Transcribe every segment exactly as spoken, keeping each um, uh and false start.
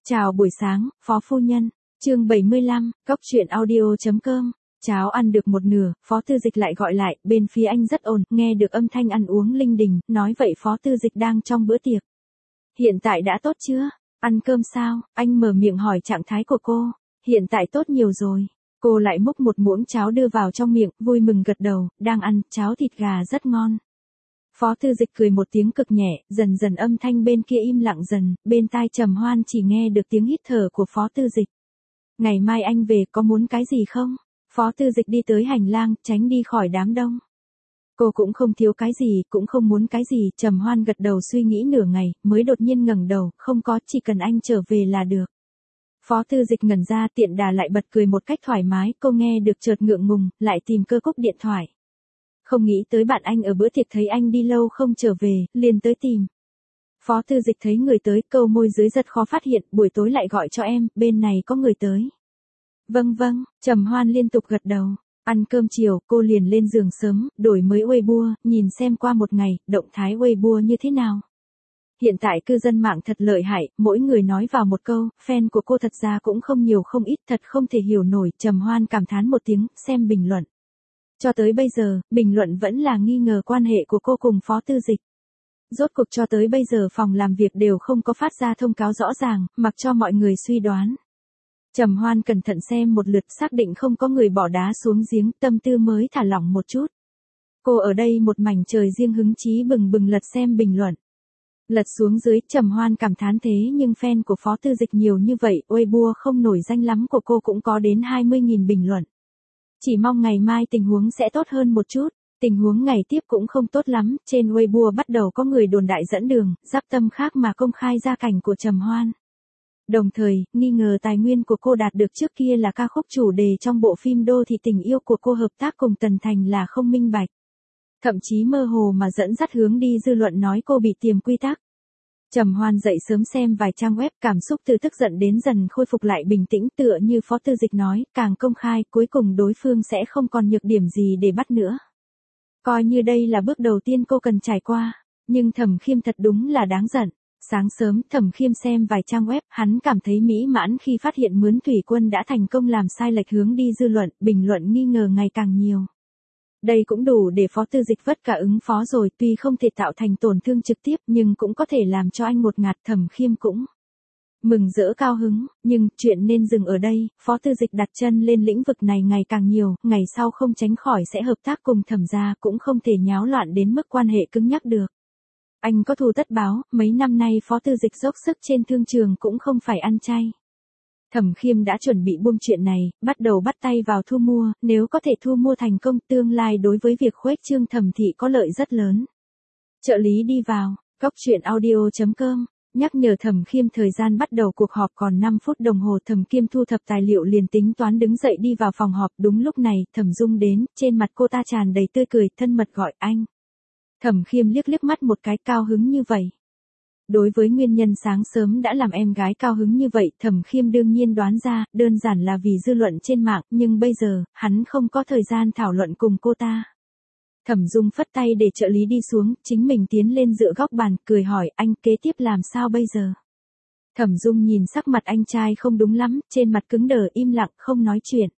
Chào buổi sáng, Phó phu nhân. Chương bảy mươi lăm, cốc truyện audio chấm com. Cháo ăn được một nửa, Phó Tư Dịch lại gọi lại, bên phía anh rất ồn, nghe được âm thanh ăn uống linh đình, nói vậy Phó Tư Dịch đang trong bữa tiệc. Hiện tại đã tốt chưa? Ăn cơm sao? Anh mở miệng hỏi trạng thái của cô. Hiện tại tốt nhiều rồi. Cô lại múc một muỗng cháo đưa vào trong miệng, vui mừng gật đầu, đang ăn, cháo thịt gà rất ngon. Phó Tư Dịch cười một tiếng cực nhẹ, dần dần âm thanh bên kia im lặng dần, bên tai Trầm Hoan chỉ nghe được tiếng hít thở của Phó Tư Dịch. Ngày mai anh về có muốn cái gì không? Phó Tư Dịch đi tới hành lang, tránh đi khỏi đám đông. Cô cũng không thiếu cái gì, cũng không muốn cái gì, Trầm Hoan gật đầu suy nghĩ nửa ngày, mới đột nhiên ngẩng đầu, không có, chỉ cần anh trở về là được. Phó Tư Dịch ngẩn ra tiện đà lại bật cười một cách thoải mái, cô nghe được chợt ngượng ngùng, lại tìm cơ cúc điện thoại. Không nghĩ tới bạn anh ở bữa tiệc thấy anh đi lâu không trở về, liền tới tìm. Phó Tư Dịch thấy người tới, câu môi dưới rất khó phát hiện, buổi tối lại gọi cho em, bên này có người tới. Vâng vâng, Trầm Hoan liên tục gật đầu. Ăn cơm chiều, cô liền lên giường sớm, đổi mới Weibo, nhìn xem qua một ngày, động thái Weibo như thế nào. Hiện tại cư dân mạng thật lợi hại, mỗi người nói vào một câu, fan của cô thật ra cũng không nhiều không ít, thật không thể hiểu nổi, Trầm Hoan cảm thán một tiếng, xem bình luận. Cho tới bây giờ, bình luận vẫn là nghi ngờ quan hệ của cô cùng Phó Tư Dịch. Rốt cuộc cho tới bây giờ phòng làm việc đều không có phát ra thông cáo rõ ràng, mặc cho mọi người suy đoán. Trầm Hoan cẩn thận xem một lượt xác định không có người bỏ đá xuống giếng, tâm tư mới thả lỏng một chút. Cô ở đây một mảnh trời riêng hứng chí bừng bừng lật xem bình luận. Lật xuống dưới, Trầm Hoan cảm thán thế nhưng fan của Phó Tư Dịch nhiều như vậy, Weibo không nổi danh lắm của cô cũng có đến hai mươi nghìn bình luận. Chỉ mong ngày mai tình huống sẽ tốt hơn một chút. Tình huống ngày tiếp cũng không tốt lắm, trên Weibo bắt đầu có người đồn đại dẫn đường, giáp tâm khác mà công khai gia cảnh của Trầm Hoan. Đồng thời, nghi ngờ tài nguyên của cô đạt được trước kia là ca khúc chủ đề trong bộ phim Đô thị tình yêu của cô hợp tác cùng Tần Thành là không minh bạch. Thậm chí mơ hồ mà dẫn dắt hướng đi dư luận nói cô bị tiềm quy tắc. Trầm Hoan dậy sớm xem vài trang web, cảm xúc từ tức giận đến dần khôi phục lại bình tĩnh, tựa như Phó Tư Dịch nói, càng công khai, cuối cùng đối phương sẽ không còn nhược điểm gì để bắt nữa. Coi như đây là bước đầu tiên cô cần trải qua, nhưng Thẩm Khiêm thật đúng là đáng giận. Sáng sớm, Thẩm Khiêm xem vài trang web, hắn cảm thấy mỹ mãn khi phát hiện Mướn Thủy Quân đã thành công làm sai lệch hướng đi dư luận, bình luận nghi ngờ ngày càng nhiều. Đây cũng đủ để Phó Tư Dịch vất cả ứng phó rồi, tuy không thể tạo thành tổn thương trực tiếp nhưng cũng có thể làm cho anh ngột ngạt. Thẩm Khiêm cũng mừng rỡ cao hứng, nhưng chuyện nên dừng ở đây, Phó Tư Dịch đặt chân lên lĩnh vực này ngày càng nhiều, ngày sau không tránh khỏi sẽ hợp tác cùng Thẩm gia, cũng không thể nháo loạn đến mức quan hệ cứng nhắc được. Anh có thù tất báo, mấy năm nay Phó Tư Dịch dốc sức trên thương trường cũng không phải ăn chay. Thẩm Khiêm đã chuẩn bị buông chuyện này, bắt đầu bắt tay vào thu mua, nếu có thể thu mua thành công, tương lai đối với việc khuếch trương Thẩm thị có lợi rất lớn. Trợ lý đi vào, cốc truyện audio chấm com, nhắc nhở Thẩm Khiêm thời gian bắt đầu cuộc họp còn năm phút đồng hồ. Thẩm Khiêm thu thập tài liệu liền tính toán đứng dậy đi vào phòng họp, đúng lúc này, Thẩm Dung đến, trên mặt cô ta tràn đầy tươi cười, thân mật gọi anh. Thẩm Khiêm liếc liếc mắt một cái, cao hứng như vậy. Đối với nguyên nhân sáng sớm đã làm em gái cao hứng như vậy, Thẩm Khiêm đương nhiên đoán ra, đơn giản là vì dư luận trên mạng, nhưng bây giờ, hắn không có thời gian thảo luận cùng cô ta. Thẩm Dung phất tay để trợ lý đi xuống, chính mình tiến lên dựa góc bàn, cười hỏi anh kế tiếp làm sao bây giờ. Thẩm Dung nhìn sắc mặt anh trai không đúng lắm, trên mặt cứng đờ im lặng không nói chuyện.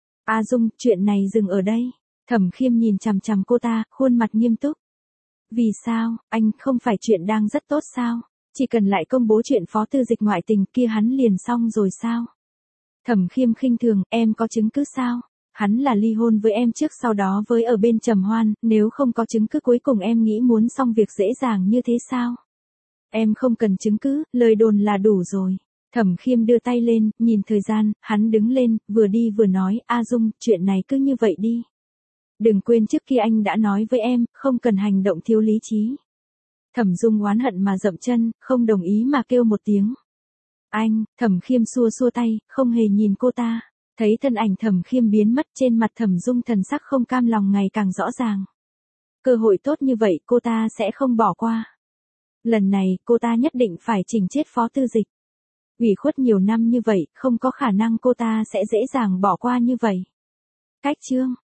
A Dung, chuyện này dừng ở đây. Thẩm Khiêm nhìn chằm chằm cô ta, khuôn mặt nghiêm túc. Vì sao, anh không phải chuyện đang rất tốt sao? Chỉ cần lại công bố chuyện Phó Tư Dịch ngoại tình kia hắn liền xong rồi sao? Thẩm Khiêm khinh thường, em có chứng cứ sao? Hắn là ly hôn với em trước sau đó với ở bên Trầm Hoan, nếu không có chứng cứ cuối cùng em nghĩ muốn xong việc dễ dàng như thế sao? Em không cần chứng cứ, lời đồn là đủ rồi. Thẩm Khiêm đưa tay lên, nhìn thời gian, hắn đứng lên, vừa đi vừa nói, A Dung, chuyện này cứ như vậy đi. Đừng quên trước kia anh đã nói với em, không cần hành động thiếu lý trí. Thẩm Dung oán hận mà dậm chân, không đồng ý mà kêu một tiếng. Anh, Thẩm Khiêm xua xua tay, không hề nhìn cô ta. Thấy thân ảnh Thẩm Khiêm biến mất, trên mặt Thẩm Dung thần sắc không cam lòng ngày càng rõ ràng. Cơ hội tốt như vậy cô ta sẽ không bỏ qua. Lần này cô ta nhất định phải chỉnh chết Phó Tư Dịch. Ủy khuất nhiều năm như vậy, không có khả năng cô ta sẽ dễ dàng bỏ qua như vậy. Cách chương